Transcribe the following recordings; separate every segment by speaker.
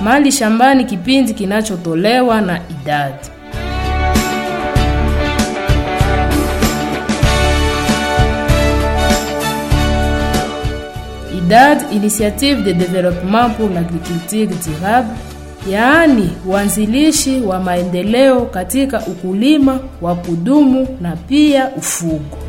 Speaker 1: mali shambani, kipindi kinachotolewa na IDAD. IDAD, Initiative de Développement pour l'Agriculture Durable, yaani uanzilishi wa maendeleo katika ukulima wa kudumu na pia ufugo.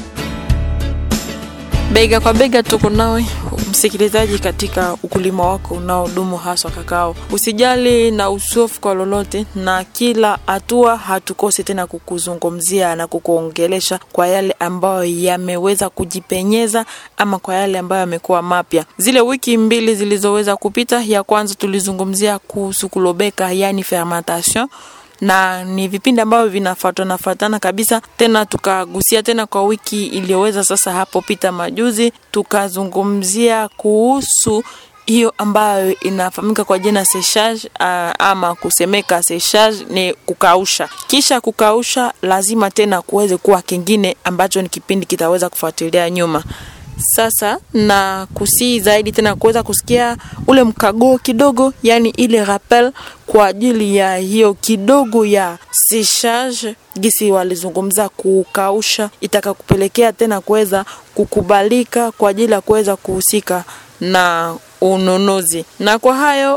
Speaker 2: Bega kwa bega tuko nawe msikilizaji katika ukulima wako unaodumu haswa kakao. Usijali na usofu kwa lolote, na kila hatua hatukose tena kukuzungumzia na kukuongelesha kwa yale ambayo yameweza kujipenyeza ama kwa yale ambayo yamekuwa mapya. Zile wiki 2 zilizoweza kupita, ya kwanza tulizungumzia kuhusu kulobeka, yani fermentation, na ni vipindi ambavyo vinafuatana kabisa. Tena tukagusia tena kwa wiki iliyoweza sasa hapo pita majuzi, tukazungumzia kuhusu hiyo ambayo inafahamika kwa jina séchage, ama kusemeka séchage ni kukausha. Kisha kukausha lazima tena kuweze kuwa kingine ambacho ni kipindi kitaweza kufuatilia nyuma. Sasa na kusi zaidi tena kuweza kusikia ule mkago kidogo, yani ile rappel kwa ajili ya hiyo kidogo ya séchage gisi walizungumza kukausha, itakakupelekea tena kuweza kukubalika kwa ajili ya kuweza kuhusika na ununuzi. Na kwa hayo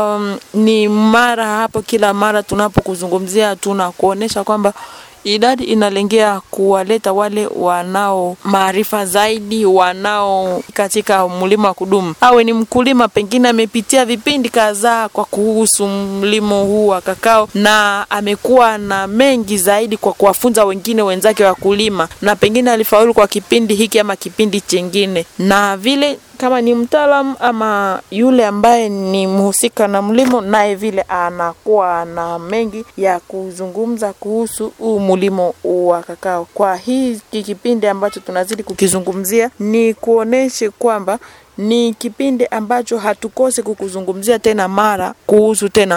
Speaker 2: ni mara hapo, kila mara tunapokuzungumzia tunakuonesha kwamba IDAD inalengea kuwaleta wale wanao maarifa zaidi, wanao katika mlimo wa kudumu. Awe ni mkulima pengine amepitia vipindi kadhaa kwa kuhusu mlimo huu wa kakao, na amekuwa na mengi zaidi kwa kuwafunza wengine wenzake wa kulima, na pengine alifaulu kwa kipindi hiki ama kipindi kingine. Na vile kama ni mtaalamu ama yule ambaye ni mhusika na mlimo, naye vile anakuwa na mengi ya kuzungumza kuhusu mlimo wa kakao. Kwa hii kipindi ambacho tunazidi kukizungumzia, ni kuoneshe kwamba ni kipindi ambacho hatukose kukuzungumzia tena mara kuhusu tena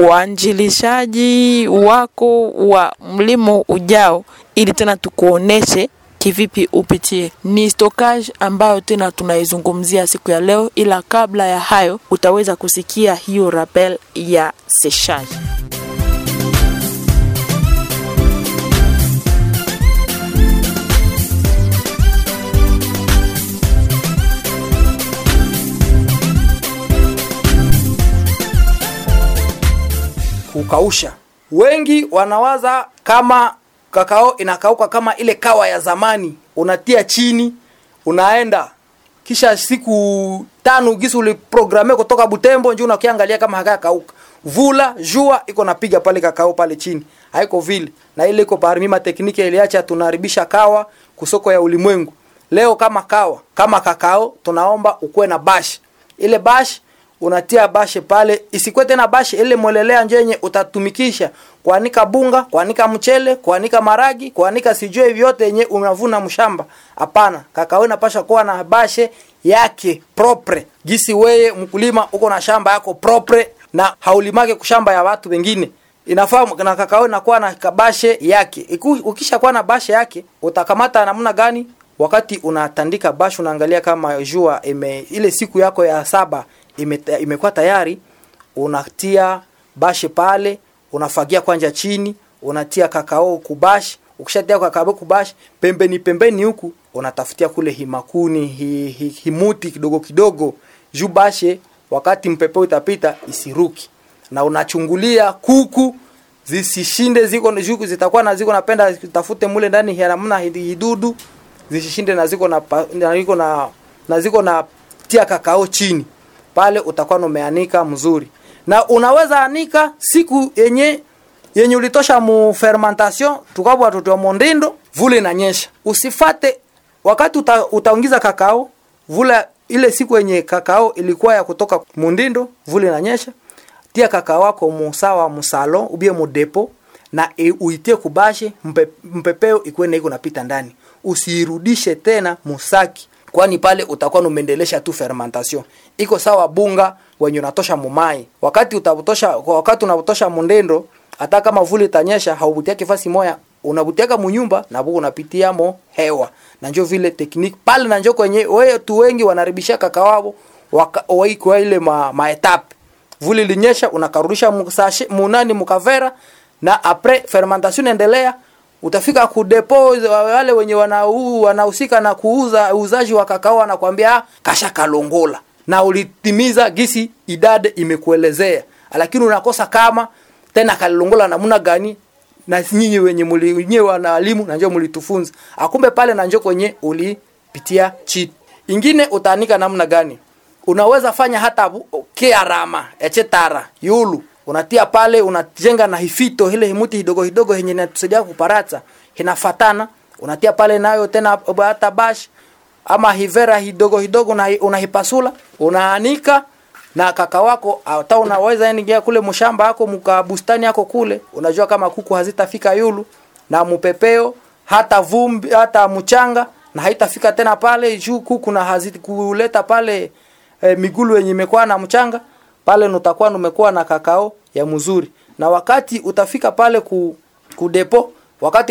Speaker 2: uanjilishaji wako wa mlimo ujao, ili tena tukuoneshe kivipi upitie. Ni stockage ambayo tena tunaizungumzia siku ya leo, ila kabla ya hayo utaweza kusikia hiyo rappel ya séchage.
Speaker 3: Kukausha, wengi wanawaza kama kakao inakauka kama ile kawa ya zamani, unatia chini, unaenda kisha siku 5 gisi uliprograme kutoka Butembo njoo unakiangalia kama hakakauka. Vula jua iko napiga pale kakao pale chini. Haiko vile. Na ile iko parmi tekniki iliacha tunaharibisha kawa kusoko ya ulimwengu. Leo kama kawa, kama kakao, tunaomba ukue na bash. Ile bash unatia bashe pale, isikwe tena bashe ile mwelelea njenye utatumikisha kuanika bunga, kuanika mchele, kuanika maragi, kuanika sijue vyote yenye unavuna mshamba. Hapana, kakao inapasha kuwa na bashe yake propre. Gisi wewe mkulima uko na shamba yako propre na haulimake kushamba ya watu wengine. Inafahamu na kakao inakuwa na kabashe yake. Ukisha kuwa na bashe yake, utakamata namna gani? Wakati unatandika bashe unaangalia kama jua ile siku yako ya 7 imekuwa tayari, unatia bashe pale, unafagia kwanja chini, unatia kakao kubash. Ukishatia kakao kubash, pembeni huku unatafutia kule himakuni, himuti kidogo kidogo juu bashe, wakati mpepe utapita isiruki. Na unachungulia kuku zisishinde, ziko juku zitakuwa na ziko napenda tafute mule ndani ya namna hidudu, zisishinde na ziko na tia kakao chini. Pale utakuwa umeanika mzuri. Na unaweza anika siku yenye ulitosha mu fermentation, tukapo watoto wa Mondindo, vule inanyesha. Usifate wakati utaongiza kakao, vula ile siku yenye kakao ilikuwa ya kutoka Mondindo, vule inanyesha. Tia kakao wako musawa musalo, ubie mu depo, na uitie kubashe, mpepeo ikuwe iko napita ndani. Usirudishe tena musaki, kwani pale utakuwa umeendelesha tu fermentation. Iko sawa bunga wenye unatosha mumai. Wakati unapotosha Mondindo, hata kama vuli itanyesha, haubutia kifasi moya, unabutiaka munyumba na buku unapitia mo hewa. Na njoo vile technique pale, na njoo kwenye wewe tu wengi wanaribisha kakao wao kwa ile maetape. vuli linyesha, unakarudisha munani mukavera, na après fermentation endelea, utafika ku depot. Wale wenye wanahusika na uuzaji wa kakao wanakuambia kasha kalongola, na ulitimiza gisi idade imekuelezea, lakini unakosa kama tena kalongola namna gani, na nyinyi wenye wana walimu na njoo mlitufunza, akumbe pale na njoo kwenye ulipitia cheat. Ingine utaanika namna gani, unaweza fanya hata kearama echetara yulu, unatia pale, unajenga na hifito ile himuti hidogo yenye inatusaidia kuparata hinafatana, unatia pale nayo tena hata bash ama hivera hidogo na unahipasula, unaanika na kaka wako. Hata unaweza ingia kule mshamba yako mkabustani yako kule, unajua kama kuku hazitafika yulu na mupepeo hata vumbi hata mchanga, na haitafika tena pale juu kuku na haziti kuleta pale migulu yenye imekuwa na mchanga pale, nutakuwa numekuwa na kakao ya mzuri. Na wakati utafika pale ku depo, wakati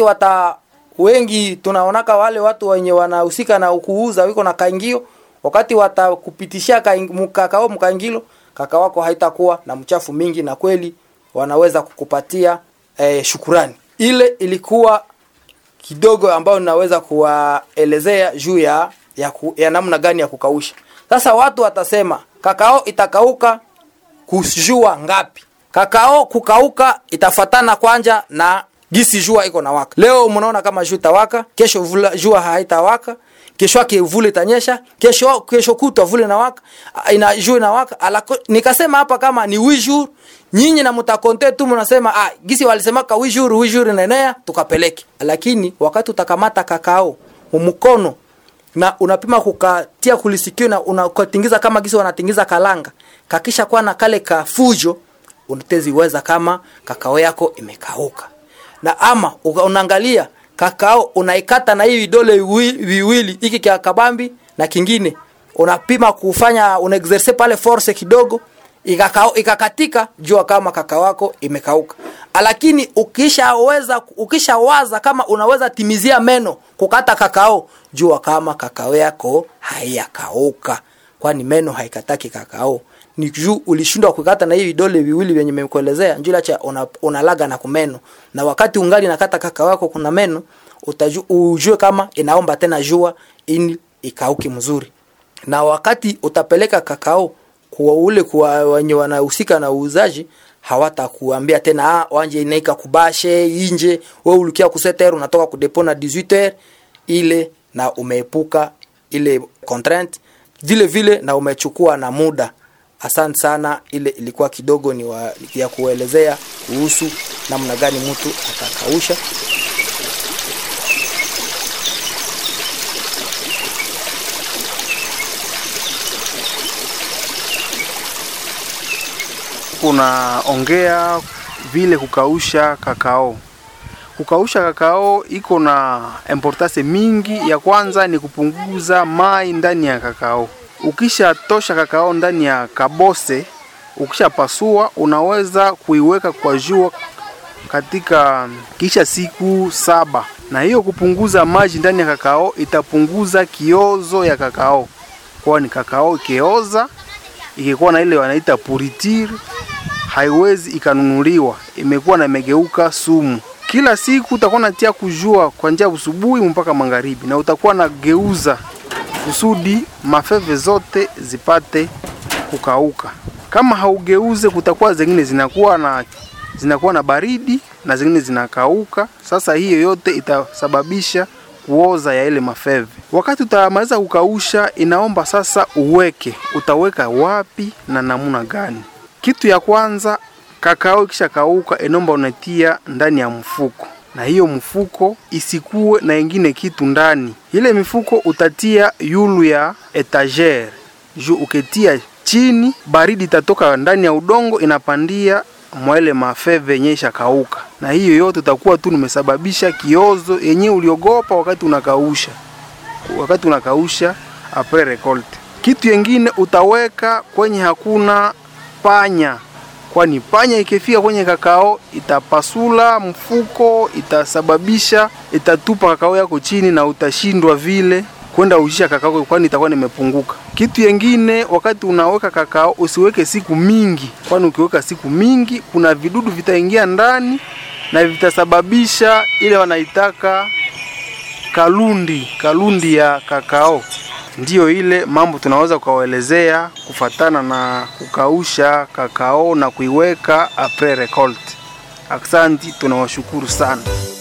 Speaker 3: wengi tunaonaka wale watu wenye wanahusika na kuuza wiko na kaingio, wakati watakupitishia kakao mkaingilo, kakao wako haitakuwa na mchafu mingi, na kweli wanaweza kukupatia shukurani. Ile ilikuwa kidogo ambayo ninaweza kuwaelezea juu ya namna gani ya kukausha. Sasa watu watasema kakao itakauka kujua ngapi? Kakao kukauka itafatana kwanja na gisi jua iko na waka. Leo mnaona kama jua tawaka, kesho jua haitawaka, kesho yake vule tanyesha, kesho kutwa vule na waka, jua na waka. Nikasema hapa kama ni wijur, nyinyi na mtakonte tu mnasema gisi walisemaka wijur nenea tukapeleke. Lakini wakati utakamata kakao mkono na unapima kukatia kulisikio na unakotingiza kama gisi wanatingiza kalanga, kakisha kwa na kale kafujo, unateziweza kama kakao yako imekauka. Na ama unaangalia kakao unaikata na hii vidole viwili, hiki kia kabambi na kingine, unapima kufanya unaexerce pale force kidogo, ikakatika, jua kama kakao wako imekauka. Lakini ukishawaza kama unaweza timizia meno kukata kakao, jua kama kakao yako hayakauka, kwani meno haikataki kakao. Ni juu ulishindwa kukata na hivi vidole viwili vyenye nimekuelezea, njula cha unalaga na kumeno. Na wakati ungali nakata kakao yako kuna meno, ujue kama inaomba tena jua ili ikauki mzuri. Na wakati utapeleka kakao kwa wenye wanahusika na uuzaji, hawatakuambia tena wanje inaika kubashe inje, wewe ulikia kuseter unatoka kudepona 18h ile, na umeepuka ile contraint vile na umechukua na muda. Asante sana, ile ilikuwa kidogo ni ya kuelezea kuhusu namna gani mtu atakausha.
Speaker 4: Kunaongea vile kukausha kakao. Kukausha kakao iko na importance mingi. Ya kwanza ni kupunguza mai ndani ya kakao. Ukisha tosha kakao ndani ya kabose, ukisha pasua, unaweza kuiweka kwa jua katika kisha siku 7. Na hiyo kupunguza maji ndani ya kakao itapunguza kiozo ya kakao. Kwani kakao ikioza, ikikuwa na ile wanaita puritir, haiwezi ikanunuliwa, imekuwa na megeuka sumu. Kila siku utakuwa unatia kujua kuanzia usubuhi mpaka magharibi, na utakuwa na geuza kusudi mafeve zote zipate kukauka. Kama haugeuze, kutakuwa zingine zinakuwa na baridi na zingine zinakauka. Sasa hiyo yote itasababisha kuoza ya ile mafeve. Wakati utamaliza kukausha, inaomba sasa utaweka wapi na namuna gani? Kitu ya kwanza, kakao kisha kauka, inaomba unatia ndani ya mfuko. Na hiyo mfuko isikuwe na ingine kitu ndani. Ile mifuko utatia yulu ya etagere. Juu uketia chini, baridi itatoka ndani ya udongo inapandia mwele mafeve nyesha kauka. Na hiyo yote utakuwa tu nimesababisha kiozo yenye uliogopa wakati unakausha. Wakati unakausha après récolte. Kitu kingine utaweka kwenye hakuna panya. Kwani panya ikifika kwenye kakao itapasula mfuko, itasababisha itatupa kakao yako chini na utashindwa vile kwenda ujisha kakao, kwani itakuwa nimepunguka. Kitu kingine, wakati unaweka kakao usiweke siku mingi, kwani ukiweka siku mingi kuna vidudu vitaingia ndani na vitasababisha ile wanaitaka kalundi ya kakao. Ndiyo ile mambo tunaweza kuwaelezea kufatana na kukausha kakao na kuiweka après récolte. Asante, tunawashukuru sana.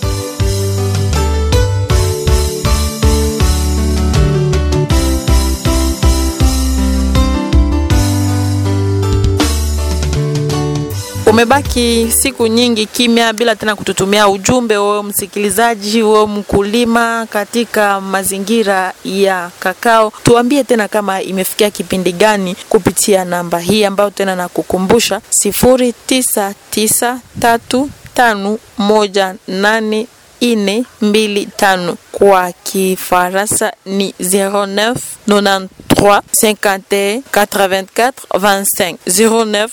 Speaker 2: Umebaki siku nyingi kimya bila tena kututumia ujumbe, wewe msikilizaji, wewe mkulima katika mazingira ya kakao. Tuambie tena kama imefikia kipindi gani kupitia namba hii ambayo tena nakukumbusha 0993184425. Kwa Kifaransa ni 0993 51 84 25 0993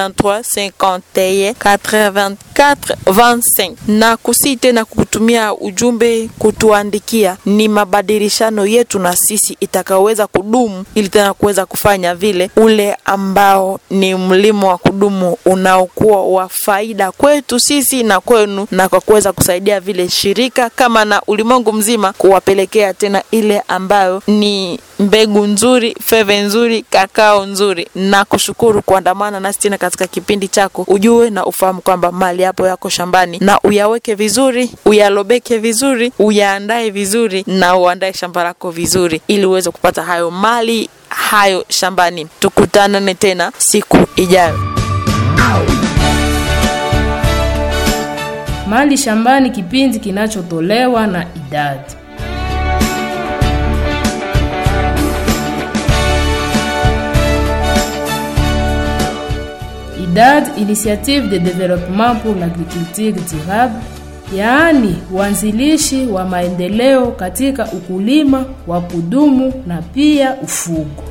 Speaker 2: 51 84 25. Na kusite na kutumia ujumbe kutuandikia, ni mabadilishano yetu na sisi itakaweza kudumu, ili tena kuweza kufanya vile ule ambao ni mlimo wa kudumu unaokuwa wa faida kwetu sisi na kwenu, na kwa kuweza kusaidia vile shirika kama na ulimwengu mzima kuwapelekea tena ile ambayo ni mbegu nzuri, feve nzuri, kakao nzuri. Na kushukuru kuandamana nasi tena katika kipindi chako. Ujue na ufahamu kwamba mali hapo yako shambani, na uyaweke vizuri, uyalobeke vizuri, uyaandae vizuri, na uandae shamba lako vizuri ili uweze kupata hayo mali hayo shambani. Tukutane tena siku ijayo.
Speaker 1: Mali shambani, kipindi kinachotolewa na IDAD. IDAD, Initiative de Développement pour l'Agriculture Durable, yaani uanzilishi wa maendeleo katika ukulima wa kudumu na pia ufugo.